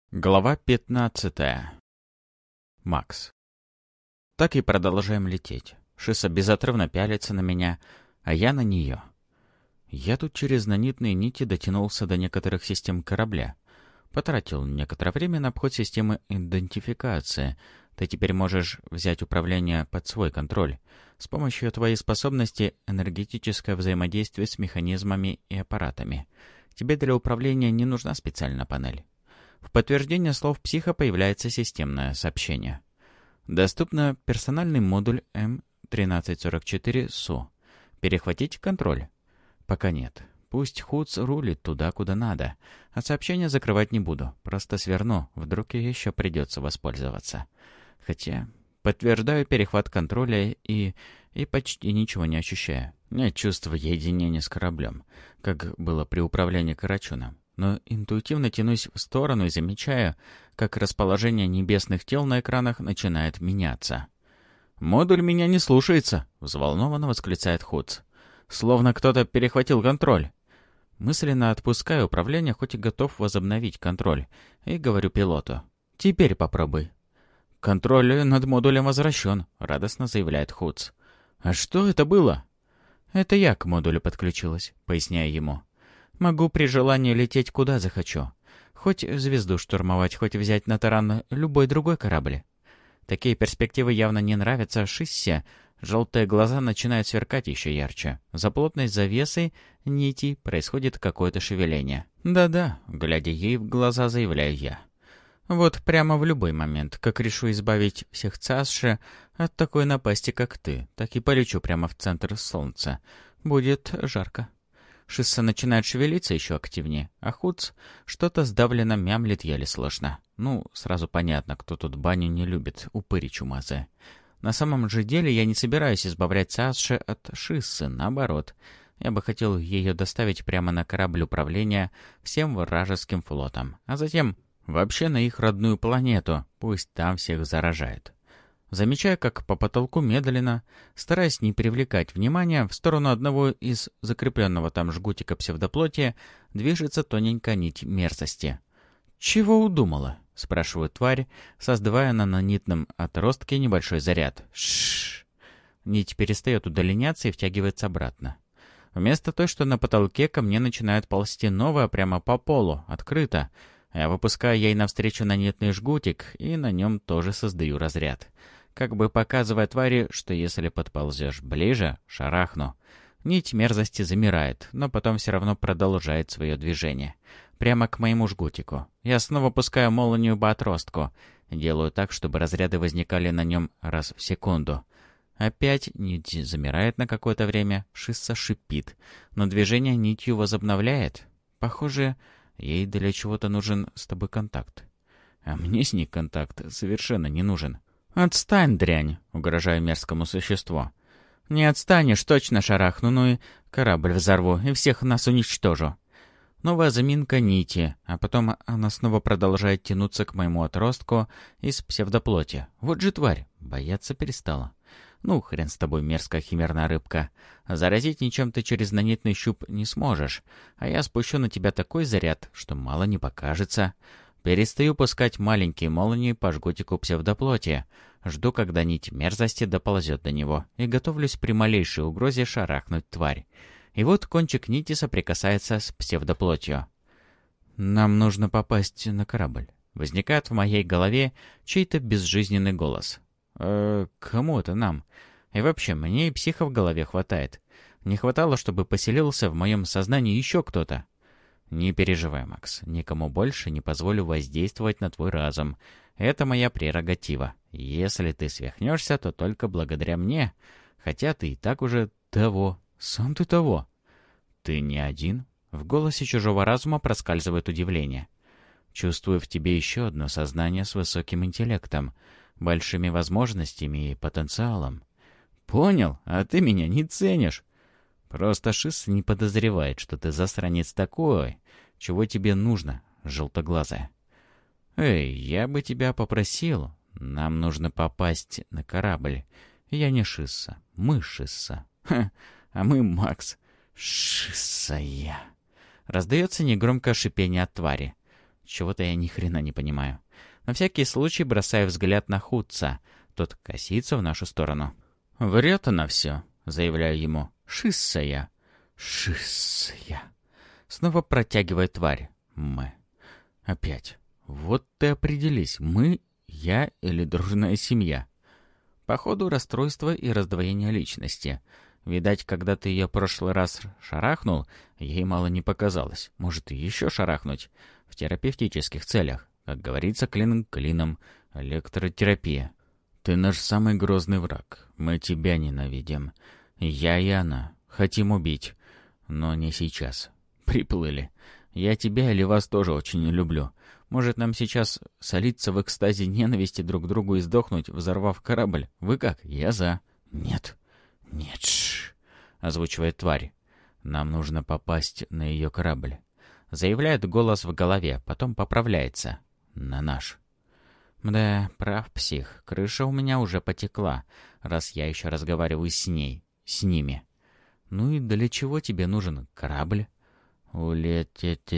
Глава 15. Макс. Так и продолжаем лететь. Шисса безотрывно пялится на меня, а я на нее. Я тут через нанитные нити дотянулся до некоторых систем корабля. Потратил некоторое время на обход системы идентификации. Ты теперь можешь взять управление под свой контроль. С помощью твоей способности энергетическое взаимодействие с механизмами и аппаратами. Тебе для управления не нужна специальная панель. В подтверждение слов психа появляется системное сообщение. Доступно персональный модуль М1344СУ. Перехватить контроль? Пока нет. Пусть Хуц рулит туда, куда надо. А сообщение закрывать не буду. Просто сверну. Вдруг и еще придется воспользоваться. Хотя подтверждаю перехват контроля и почти ничего не ощущаю. Нет чувства единения с кораблем, как было при управлении Карачуном. Но интуитивно тянусь в сторону и замечаю, как расположение небесных тел на экранах начинает меняться. «Модуль меня не слушается!» — взволнованно восклицает Хуц. «Словно кто-то перехватил контроль». Мысленно отпускаю управление, хоть и готов возобновить контроль, и говорю пилоту. «Теперь попробуй». «Контроль над модулем возвращен», — радостно заявляет Хуц. «А что это было?» «Это я к модулю подключилась», — поясняю ему. «Могу при желании лететь куда захочу. Хоть звезду штурмовать, хоть взять на таран любой другой корабль». Такие перспективы явно не нравятся Шиссе. Желтые глаза начинают сверкать еще ярче. За плотной завесой нитей происходит какое-то шевеление. «Да-да», — глядя ей в глаза, заявляю я. «Вот прямо в любой момент, как решу избавить всех Цасше от такой напасти, как ты, так и полечу прямо в центр солнца. Будет жарко». Шисса начинает шевелиться еще активнее, а Хуц что-то сдавленно мямлит еле слышно. Ну, сразу понятно, кто тут баню не любит, упыри чумазые. На самом же деле я не собираюсь избавлять Цасше от Шиссы, наоборот. Я бы хотел ее доставить прямо на корабль управления всем вражеским флотом, а затем вообще на их родную планету, пусть там всех заражает. Замечаю, как по потолку медленно, стараясь не привлекать внимания, в сторону одного из закрепленного там жгутика псевдоплоти движется тоненькая нить мерзости. «Чего удумала?» — спрашивает тварь, создавая на нанитном отростке небольшой заряд. Шшш! Нить перестает удлиняться и втягивается обратно. Вместо той, что на потолке, ко мне начинает ползти новая прямо по полу, открыто. Я выпускаю ей навстречу нанитный жгутик, и на нем тоже создаю разряд. Как бы показывая твари, что если подползешь ближе, шарахну. Нить мерзости замирает, но потом все равно продолжает свое движение. Прямо к моему жгутику. Я снова пускаю молнию по отростку. Делаю так, чтобы разряды возникали на нем раз в секунду. Опять нить замирает на какое-то время, Шисса шипит, но движение нитью возобновляет. Похоже, ей для чего-то нужен с тобой контакт. А мне с ней контакт совершенно не нужен. «Отстань, дрянь!» — угрожаю мерзкому существу. «Не отстанешь, точно шарахну, ну и корабль взорву, и всех нас уничтожу». Новая заминка нити, а потом она снова продолжает тянуться к моему отростку из псевдоплоти. Вот же тварь, бояться перестала. Ну, хрен с тобой, мерзкая химерная рыбка. Заразить ничем ты через нанитный щуп не сможешь, а я спущу на тебя такой заряд, что мало не покажется. Перестаю пускать маленькие молнии по жгутику псевдоплоти. Жду, когда нить мерзости доползет до него, и готовлюсь при малейшей угрозе шарахнуть тварь. И вот кончик нити соприкасается с псевдоплотью. «Нам нужно попасть на корабль». Возникает в моей голове чей-то безжизненный голос. Кому это нам? И вообще, мне и психа в голове хватает. Не хватало, чтобы поселился в моем сознании еще кто-то. «Не переживай, Макс, никому больше не позволю воздействовать на твой разум. Это моя прерогатива. Если ты свихнешься, то только благодаря мне. Хотя ты и так уже того. Сам ты того». «Ты не один?» В голосе чужого разума проскальзывает удивление. «Чувствую в тебе еще одно сознание с высоким интеллектом, большими возможностями и потенциалом». «Понял, а ты меня не ценишь». «Просто Шисс не подозревает, что ты засранец такой. Чего тебе нужно, желтоглазая?» «Эй, я бы тебя попросил. Нам нужно попасть на корабль. Я не Шисса, мы Шисса». «Ха, а мы Макс. Шисса я». Раздается негромкое шипение от твари. Чего-то я ни хрена не понимаю. На всякий случай бросаю взгляд на Худса. Тот косится в нашу сторону. «Врет она все», — заявляю ему. «Шиссая». «Шиссая». Снова протягивает тварь. «Мы». Опять. Вот ты определись, мы, я или дружная семья. Походу, расстройство и раздвоение личности. Видать, когда ты ее в прошлый раз шарахнул, ей мало не показалось. Может, и еще шарахнуть. В терапевтических целях. Как говорится, клин клином. Электротерапия. Ты наш самый грозный враг. Мы тебя ненавидим. Я и она. Хотим убить. Но не сейчас. Приплыли. Я тебя или вас тоже очень люблю. Может, нам сейчас солиться в экстазе ненависти друг к другу и сдохнуть, взорвав корабль? Вы как? Я за. Нет. Нет, озвучивает тварь. Нам нужно попасть на ее корабль. Заявляет голос в голове, потом поправляется. На наш. Да, прав псих. Крыша у меня уже потекла, раз я еще разговариваю с ней, с ними. Ну и для чего тебе нужен корабль? Улететь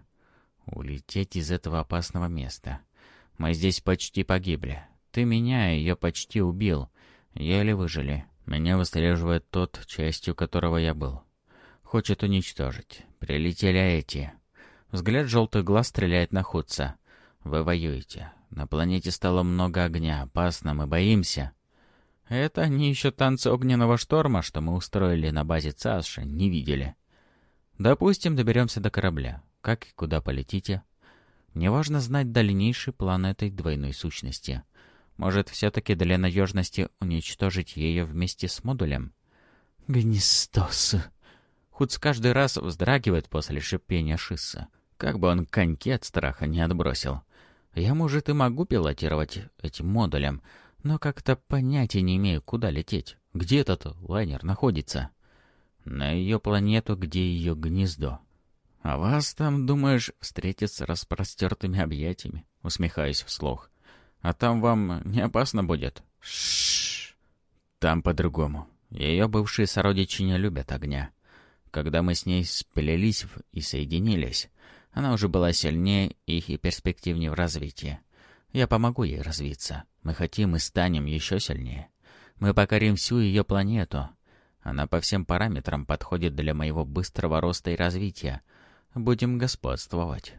из этого опасного места. Мы здесь почти погибли. Ты меня и ее почти убил. Еле выжили. Меня выслеживает тот, частью которого я был. Хочет уничтожить. Прилетели эти. Взгляд желтых глаз стреляет на Худса. Вы воюете. На планете стало много огня. Опасно, мы боимся. Это они еще танцы огненного шторма, что мы устроили на базе ЦАСШи, не видели. Допустим, доберемся до корабля. Как и куда полетите? Мне важно знать дальнейший план этой двойной сущности. Может, все-таки для надежности уничтожить ее вместе с модулем? Гнестос. Худс каждый раз вздрагивает после шипения Шисса. Как бы он коньки от страха не отбросил. Я, может, и могу пилотировать этим модулем, но как-то понятия не имею, куда лететь. Где этот лайнер находится? На ее планету, где ее гнездо. А вас там, думаешь, встретить с распростертыми объятиями? Усмехаюсь вслух. А там вам не опасно будет? Шшш. Там по-другому. Ее бывшие сородичи не любят огня. Когда мы с ней сплелись и соединились, она уже была сильнее их и перспективнее в развитии. Я помогу ей развиться. Мы хотим и станем еще сильнее. Мы покорим всю ее планету. Она по всем параметрам подходит для моего быстрого роста и развития. Будем господствовать.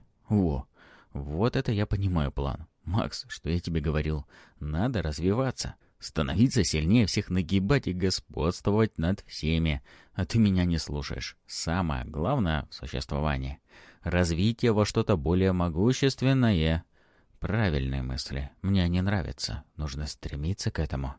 Вот это я понимаю план. Макс, что я тебе говорил? Надо развиваться. Становиться сильнее всех, нагибать и господствовать над всеми. А ты меня не слушаешь. Самое главное в существовании — развитие во что-то более могущественное. Правильные мысли. Мне они нравятся. Нужно стремиться к этому.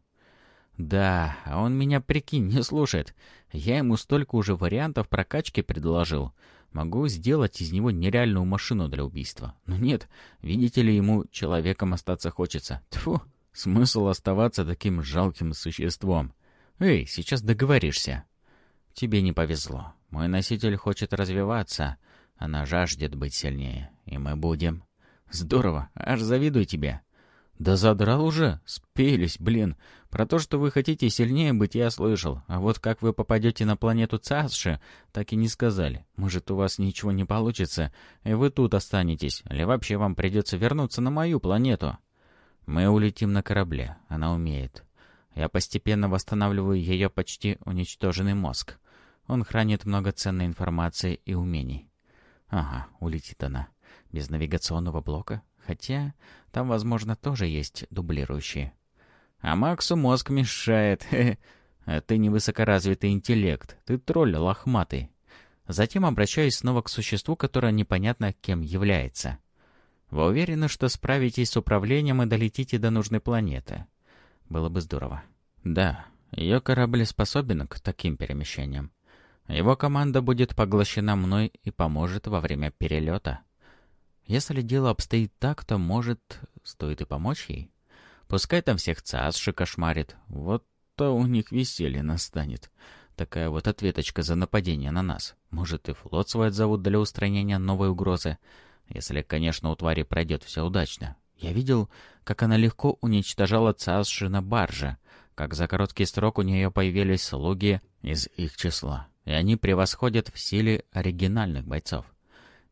Да, а он меня, прикинь, не слушает. Я ему столько уже вариантов прокачки предложил. Могу сделать из него нереальную машину для убийства. Но нет, видите ли, ему человеком остаться хочется. Тьфу, смысл оставаться таким жалким существом. Эй, сейчас договоришься. Тебе не повезло. Мой носитель хочет развиваться. Она жаждет быть сильнее. И мы будем. Здорово, аж завидую тебе. Да задрал уже, спелись, блин. Про то, что вы хотите сильнее быть, я слышал. А вот как вы попадете на планету ЦАСШи, так и не сказали. Может, у вас ничего не получится, и вы тут останетесь, или вообще вам придется вернуться на мою планету. Мы улетим на корабле, она умеет. Я постепенно восстанавливаю ее почти уничтоженный мозг. Он хранит много ценной информации и умений. Ага, улетит она. Без навигационного блока? Хотя там, возможно, тоже есть дублирующие. А Максу мозг мешает. А ты не высокоразвитый интеллект. Ты тролль лохматый. Затем обращаюсь снова к существу, которое непонятно кем является. Вы уверены, что справитесь с управлением и долетите до нужной планеты? Было бы здорово. Да, ее корабль способен к таким перемещениям. Его команда будет поглощена мной и поможет во время перелета. Если дело обстоит так, то, может, стоит и помочь ей? Пускай там всех ЦАСШи кошмарит. Вот-то у них веселье настанет. Такая вот ответочка за нападение на нас. Может, и флот свой отзовут для устранения новой угрозы. Если, конечно, у твари пройдет все удачно. Я видел, как она легко уничтожала ЦАСШи на барже. Как за короткий срок у нее появились слуги из их числа. И они превосходят в силе оригинальных бойцов.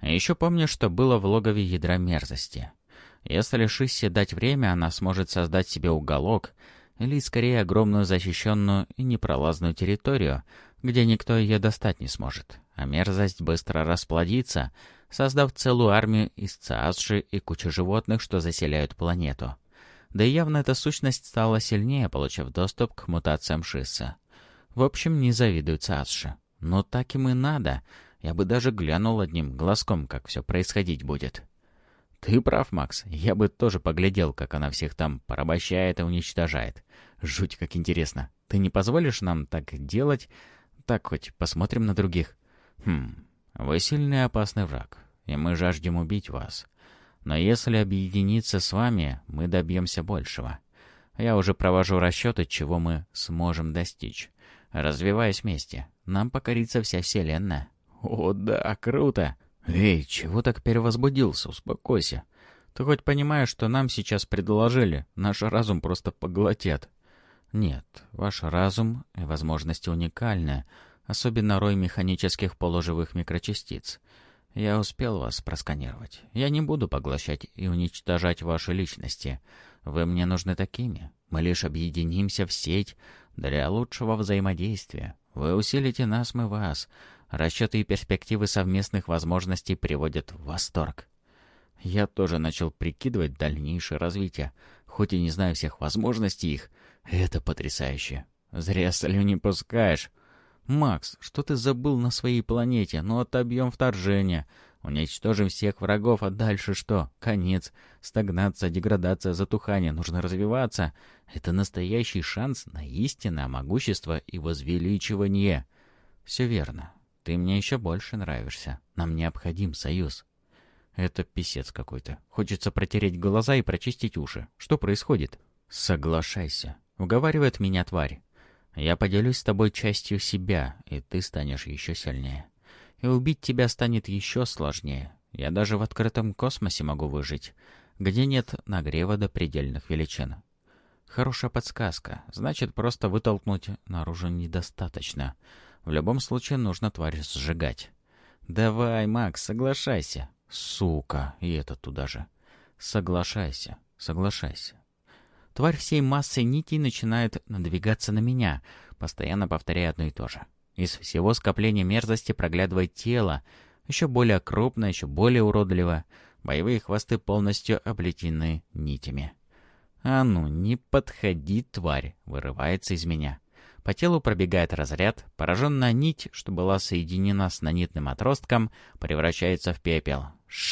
А еще помню, что было в логове ядра мерзости. Если Шиссе дать время, она сможет создать себе уголок, или скорее огромную защищенную и непролазную территорию, где никто ее достать не сможет. А мерзость быстро расплодится, создав целую армию из циасши и кучу животных, что заселяют планету. Да и явно эта сущность стала сильнее, получив доступ к мутациям Шисса. В общем, не завидую циасши. Но так им и надо. Я бы даже глянул одним глазком, как все происходить будет. Ты прав, Макс. Я бы тоже поглядел, как она всех там порабощает и уничтожает. Жуть, как интересно. Ты не позволишь нам так делать? Так хоть посмотрим на других. Вы сильный и опасный враг, и мы жаждем убить вас. Но если объединиться с вами, мы добьемся большего. Я уже провожу расчеты, чего мы сможем достичь. Развиваясь вместе, нам покорится вся Вселенная. О, да, круто! Эй, чего так перевозбудился? Успокойся. Ты хоть понимаешь, что нам сейчас предложили? Наш разум просто поглотят. Нет, ваш разум и возможности уникальны, особенно рой механических полуживых микрочастиц. Я успел вас просканировать. Я не буду поглощать и уничтожать ваши личности. Вы мне нужны такими. Мы лишь объединимся в сеть для лучшего взаимодействия. Вы усилите нас, мы вас. Расчеты и перспективы совместных возможностей приводят в восторг. Я тоже начал прикидывать дальнейшее развитие, хоть и не знаю всех возможностей их. Это потрясающе. Зря слюни пускаешь. Макс, что ты забыл на своей планете? Ну, отобьем вторжение. Уничтожим всех врагов, а дальше что? Конец. Стагнация, деградация, затухание. Нужно развиваться. Это настоящий шанс на истинное могущество и возвеличивание. Все верно. Ты мне еще больше нравишься. Нам необходим союз. Это писец какой-то. Хочется протереть глаза и прочистить уши. Что происходит? Соглашайся. Уговаривает меня тварь. Я поделюсь с тобой частью себя, и ты станешь еще сильнее. И убить тебя станет еще сложнее. Я даже в открытом космосе могу выжить, где нет нагрева до предельных величин. Хорошая подсказка. Значит, просто вытолкнуть наружу недостаточно. В любом случае нужно тварь сжигать. Давай, Макс, соглашайся. Сука, и это туда же. Соглашайся, соглашайся. Тварь всей массой нитей начинает надвигаться на меня, постоянно повторяя одно и то же. Из всего скопления мерзости проглядывает тело, еще более крупное, еще более уродливое. Боевые хвосты полностью облетены нитями. «А ну, не подходи, тварь!» — вырывается из меня. По телу пробегает разряд, пораженная нить, что была соединена с нанитным отростком, превращается в пепел.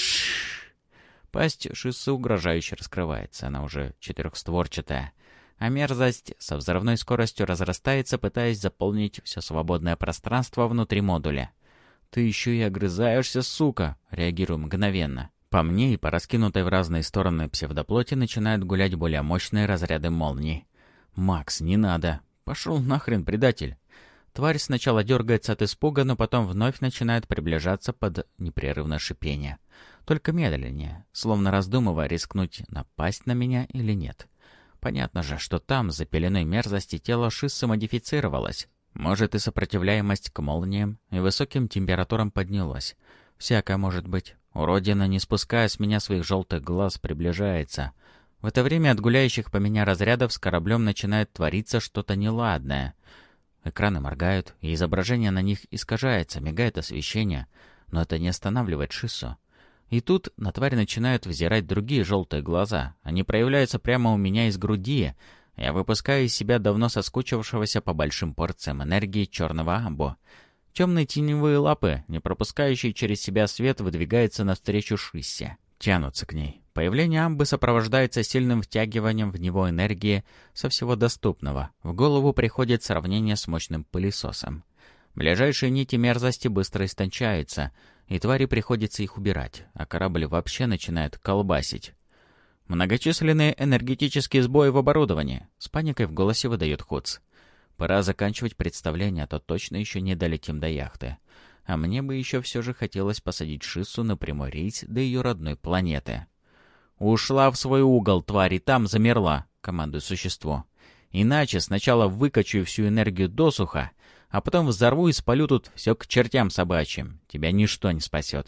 Шшш! Пасть Шиссы угрожающе раскрывается, она уже четырехстворчатая. А мерзость со взрывной скоростью разрастается, пытаясь заполнить все свободное пространство внутри модуля. «Ты еще и огрызаешься, сука!» — реагирую мгновенно. По мне и по раскинутой в разные стороны псевдоплоти начинают гулять более мощные разряды молний. «Макс, не надо!» «Пошел нахрен, предатель!» Тварь сначала дергается от испуга, но потом вновь начинает приближаться под непрерывное шипение. Только медленнее, словно раздумывая, рискнуть напасть на меня или нет. Понятно же, что там, за пеленой мерзости, тело Шиссы модифицировалось. Может, и сопротивляемость к молниям и высоким температурам поднялась. Всякое может быть. Уродина, не спуская с меня своих желтых глаз, приближается. В это время от гуляющих по меня разрядов с кораблем начинает твориться что-то неладное. Экраны моргают, и изображение на них искажается, мигает освещение, но это не останавливает Шиссу. И тут на тварь начинают взирать другие желтые глаза. Они проявляются прямо у меня из груди. Я выпускаю из себя давно соскучившегося по большим порциям энергии черного амбо. Темные теневые лапы, не пропускающие через себя свет, выдвигаются навстречу Шиссе. Тянутся к ней. Появление амбы сопровождается сильным втягиванием в него энергии со всего доступного. В голову приходит сравнение с мощным пылесосом. Ближайшие нити мерзости быстро истончаются, и твари приходится их убирать, а корабль вообще начинает колбасить. Многочисленные энергетические сбои в оборудовании. С паникой в голосе выдает Хуц. Пора заканчивать представление, а то точно еще не долетим до яхты. А мне бы еще все же хотелось посадить Шиссу на прямой рейс до ее родной планеты. «Ушла в свой угол, тварь, и там замерла», — командует существо. «Иначе сначала выкачу всю энергию досуха, а потом взорву и спалю тут все к чертям собачьим. Тебя ничто не спасет.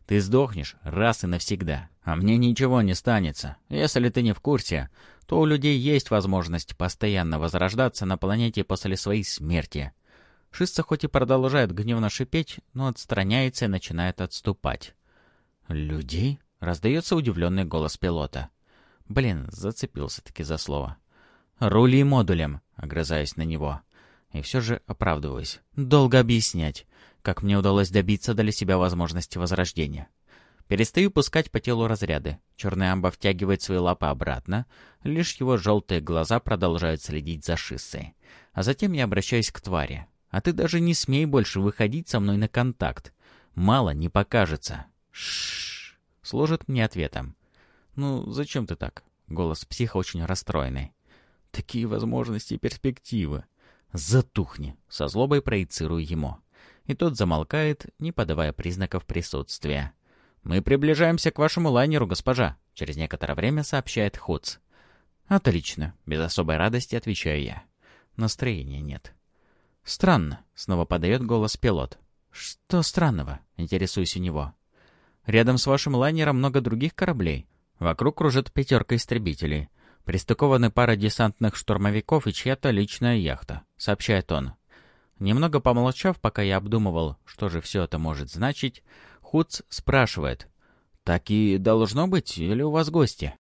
Ты сдохнешь раз и навсегда, а мне ничего не станется. Если ты не в курсе, то у людей есть возможность постоянно возрождаться на планете после своей смерти». Шисса хоть и продолжает гневно шипеть, но отстраняется и начинает отступать. «Людей?» — раздается удивленный голос пилота. Блин, зацепился-таки за слово. «Рули модулем», — огрызаюсь на него. И все же оправдываюсь. Долго объяснять, как мне удалось добиться для себя возможности возрождения. Перестаю пускать по телу разряды. Черный амба втягивает свои лапы обратно, лишь его желтые глаза продолжают следить за Шиссой. А затем я обращаюсь к твари. «А ты даже не смей больше выходить со мной на контакт. Мало не покажется». «Шшш», — служит мне ответом. «Ну, зачем ты так?» — голос психа очень расстроенный. «Такие возможности и перспективы». «Затухни!» — со злобой проецирую ему. И тот замолкает, не подавая признаков присутствия. «Мы приближаемся к вашему лайнеру, госпожа», — через некоторое время сообщает Хуц. «Отлично», — без особой радости отвечаю я. Настроения нет. «Странно», — снова подает голос пилот. «Что странного?» — интересуюсь у него. «Рядом с вашим лайнером много других кораблей. Вокруг кружит 5 истребителей. Пристыкованы пара десантных штурмовиков и чья-то личная яхта», — сообщает он. Немного помолчав, пока я обдумывал, что же все это может значить, Хуц спрашивает. «Так и должно быть, или у вас гости?»